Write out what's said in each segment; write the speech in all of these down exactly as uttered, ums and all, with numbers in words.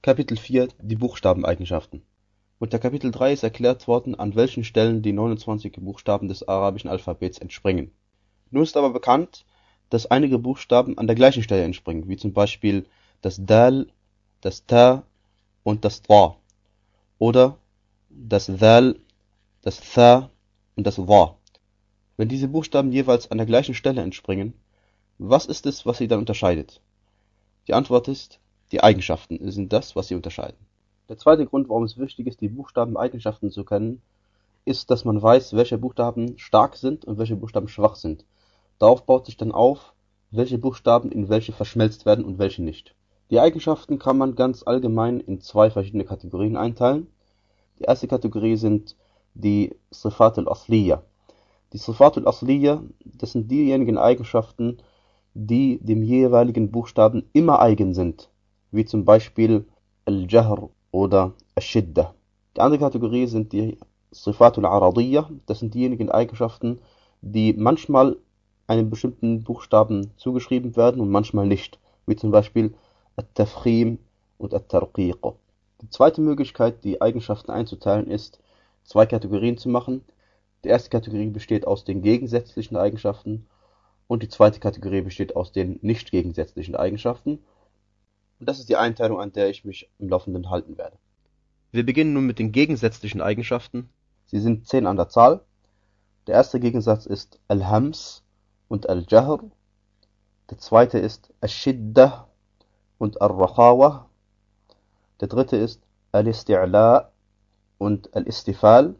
Kapitel vier Die Buchstabeneigenschaften. Unter Kapitel drei ist erklärt worden, an welchen Stellen die neunundzwanzig Buchstaben des arabischen Alphabets entspringen. Nun ist aber bekannt, dass einige Buchstaben an der gleichen Stelle entspringen, wie zum Beispiel das Dal, das Ta und das Tra, oder das Dal, das Tha und das Dha. Wenn diese Buchstaben jeweils an der gleichen Stelle entspringen, was ist es, was sie dann unterscheidet? Die Antwort ist, die Eigenschaften sind das, was sie unterscheiden. Der zweite Grund, warum es wichtig ist, die Buchstabeneigenschaften zu kennen, ist, dass man weiß, welche Buchstaben stark sind und welche Buchstaben schwach sind. Darauf baut sich dann auf, welche Buchstaben in welche verschmelzt werden und welche nicht. Die Eigenschaften kann man ganz allgemein in zwei verschiedene Kategorien einteilen. Die erste Kategorie sind die Sifat al-Asliya. Die Sifat al-Asliya, das sind diejenigen Eigenschaften, die dem jeweiligen Buchstaben immer eigen sind, wie zum Beispiel al-Jahr oder al-Shidda. Die andere Kategorie sind die Sifat al-Aradiyya, das sind diejenigen Eigenschaften, die manchmal einem bestimmten Buchstaben zugeschrieben werden und manchmal nicht, wie zum Beispiel al-Tafkhim und al-Tarqiq. Die zweite Möglichkeit, die Eigenschaften einzuteilen, ist, zwei Kategorien zu machen. Die erste Kategorie besteht aus den gegensätzlichen Eigenschaften und die zweite Kategorie besteht aus den nicht gegensätzlichen Eigenschaften. Und das ist die Einteilung, an der ich mich im Laufenden halten werde. Wir beginnen nun mit den gegensätzlichen Eigenschaften. Sie sind zehn an der Zahl. Der erste Gegensatz ist Al-Hams und Al-Jahr. Der zweite ist Al-Shidda und Al-Rakhawa. Der dritte ist Al-Isti'la und Al-Istifal.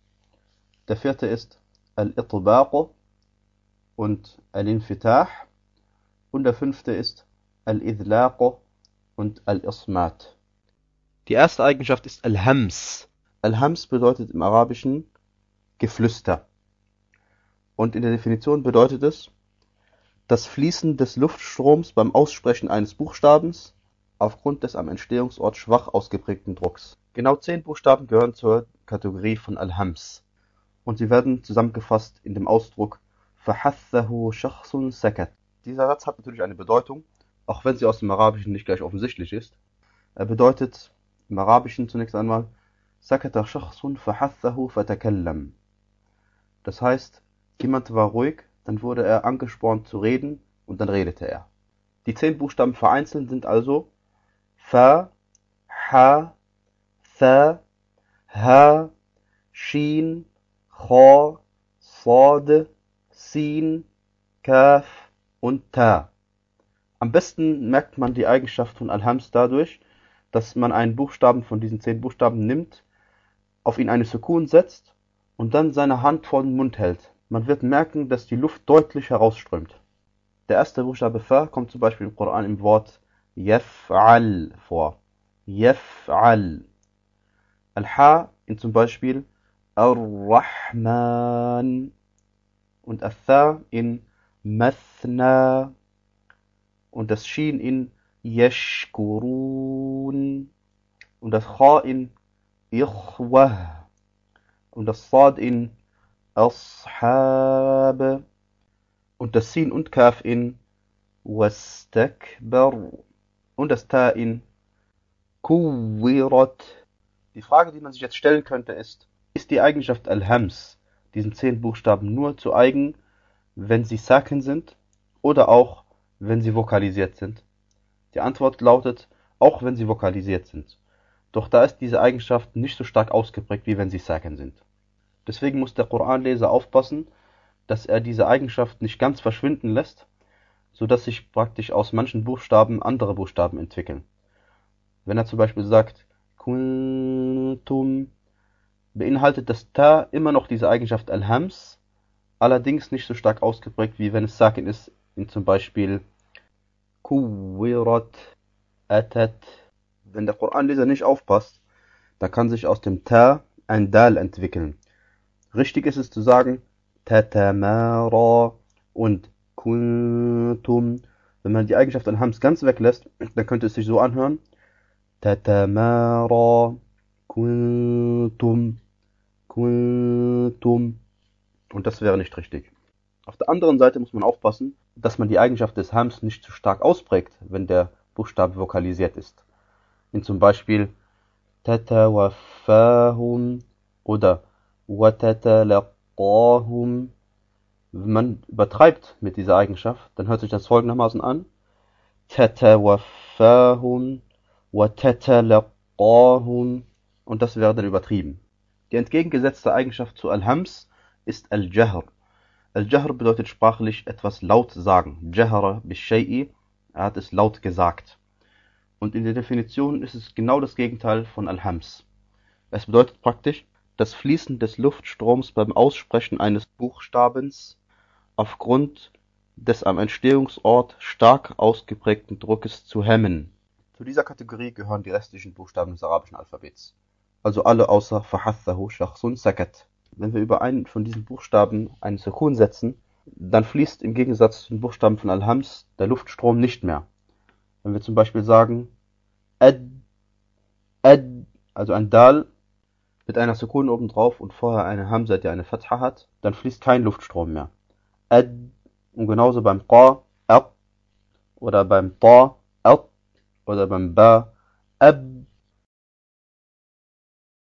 Der vierte ist Al-Itbaq und Al-Infitah. Und der fünfte ist Al-Idlaq und Al-Ismat. Die erste Eigenschaft ist Al-Hams. Al-Hams bedeutet im Arabischen Geflüster. Und in der Definition bedeutet es, das Fließen des Luftstroms beim Aussprechen eines Buchstabens aufgrund des am Entstehungsort schwach ausgeprägten Drucks. Genau zehn Buchstaben gehören zur Kategorie von Al-Hams. Und sie werden zusammengefasst in dem Ausdruck فَحَثَّهُ شَخْصٌ سَكَتَ. Dieser Satz hat natürlich eine Bedeutung, auch wenn sie aus dem Arabischen nicht gleich offensichtlich ist. Er bedeutet im Arabischen zunächst einmal سَكَتَ شَخْصٌ فَحَثَّهُ فَتَكَلَّمْ. Das heißt, jemand war ruhig, dann wurde er angespornt zu reden und dann redete er. Die zehn Buchstaben vereinzelt sind also Fa, Ha, Tha, Ha, Shin, Kha, Sad, Sin, Kaf und Ta. Am besten merkt man die Eigenschaft von Al-Hams dadurch, dass man einen Buchstaben von diesen zehn Buchstaben nimmt, auf ihn eine Sukun setzt und dann seine Hand vor den Mund hält. Man wird merken, dass die Luft deutlich herausströmt. Der erste Buchstabe Fa kommt zum Beispiel im Koran im Wort Yaf'al vor. Yaf'al. Al-Ha in zum Beispiel Ar-Rahman und Al-Tha in Mathna und das Shin in Yashkurun und das Kha in Ikhwah und das Sad in Ashab und das Sin und Kaf in Wastakbar und das Ta in Kuwirat. Die Frage, die man sich jetzt stellen könnte, ist, ist die Eigenschaft Al-Hams diesen zehn Buchstaben nur zu eigen, wenn sie Sakin sind oder auch, wenn sie vokalisiert sind? Die Antwort lautet, auch wenn sie vokalisiert sind. Doch da ist diese Eigenschaft nicht so stark ausgeprägt, wie wenn sie Sakin sind. Deswegen muss der Koranleser aufpassen, dass er diese Eigenschaft nicht ganz verschwinden lässt, sodass sich praktisch aus manchen Buchstaben andere Buchstaben entwickeln. Wenn er zum Beispiel sagt, Kuntum, beinhaltet das Ta immer noch diese Eigenschaft Al-Hams, allerdings nicht so stark ausgeprägt, wie wenn es Sakin ist, in zum Beispiel Kuwirat, Atat. Wenn der Koranleser nicht aufpasst, dann kann sich aus dem Ta ein Dal entwickeln. Richtig ist es zu sagen, Tatamara und Kuntum. Wenn man die Eigenschaft Al-Hams ganz weglässt, dann könnte es sich so anhören, Tatamara, Kuntum, Kuntum. Und das wäre nicht richtig. Auf der anderen Seite muss man aufpassen, dass man die Eigenschaft des Hams nicht zu stark ausprägt, wenn der Buchstabe vokalisiert ist. in zum Beispiel tatawaffahum oder watatalaqahum. Wenn man übertreibt mit dieser Eigenschaft, dann hört sich das folgendermaßen an: tatawaffahum watatalaqahum, und das wäre dann übertrieben. Die entgegengesetzte Eigenschaft zu Al-Hams ist Al-Jahr. Al-Jahr bedeutet sprachlich etwas laut sagen. Jahara bish-shay'i, er hat es laut gesagt. Und in der Definition ist es genau das Gegenteil von Al-Hams. Es bedeutet praktisch das Fließen des Luftstroms beim Aussprechen eines Buchstabens aufgrund des am Entstehungsort stark ausgeprägten Druckes zu hemmen. Zu dieser Kategorie gehören die restlichen Buchstaben des arabischen Alphabets. Also alle außer Fahathahu Shakhsun Sakat. Wenn wir über einen von diesen Buchstaben einen Sukun setzen, dann fließt im Gegensatz zu den Buchstaben von Al-Hams der Luftstrom nicht mehr. Wenn wir zum Beispiel sagen Ad, Ad, also ein Dal mit einer Sukun obendrauf und vorher eine Hamza, die eine Fatha hat, dann fließt kein Luftstrom mehr. Ad, und genauso beim Qa, Ab, oder beim Ta, Ab, oder beim Ba, Ab.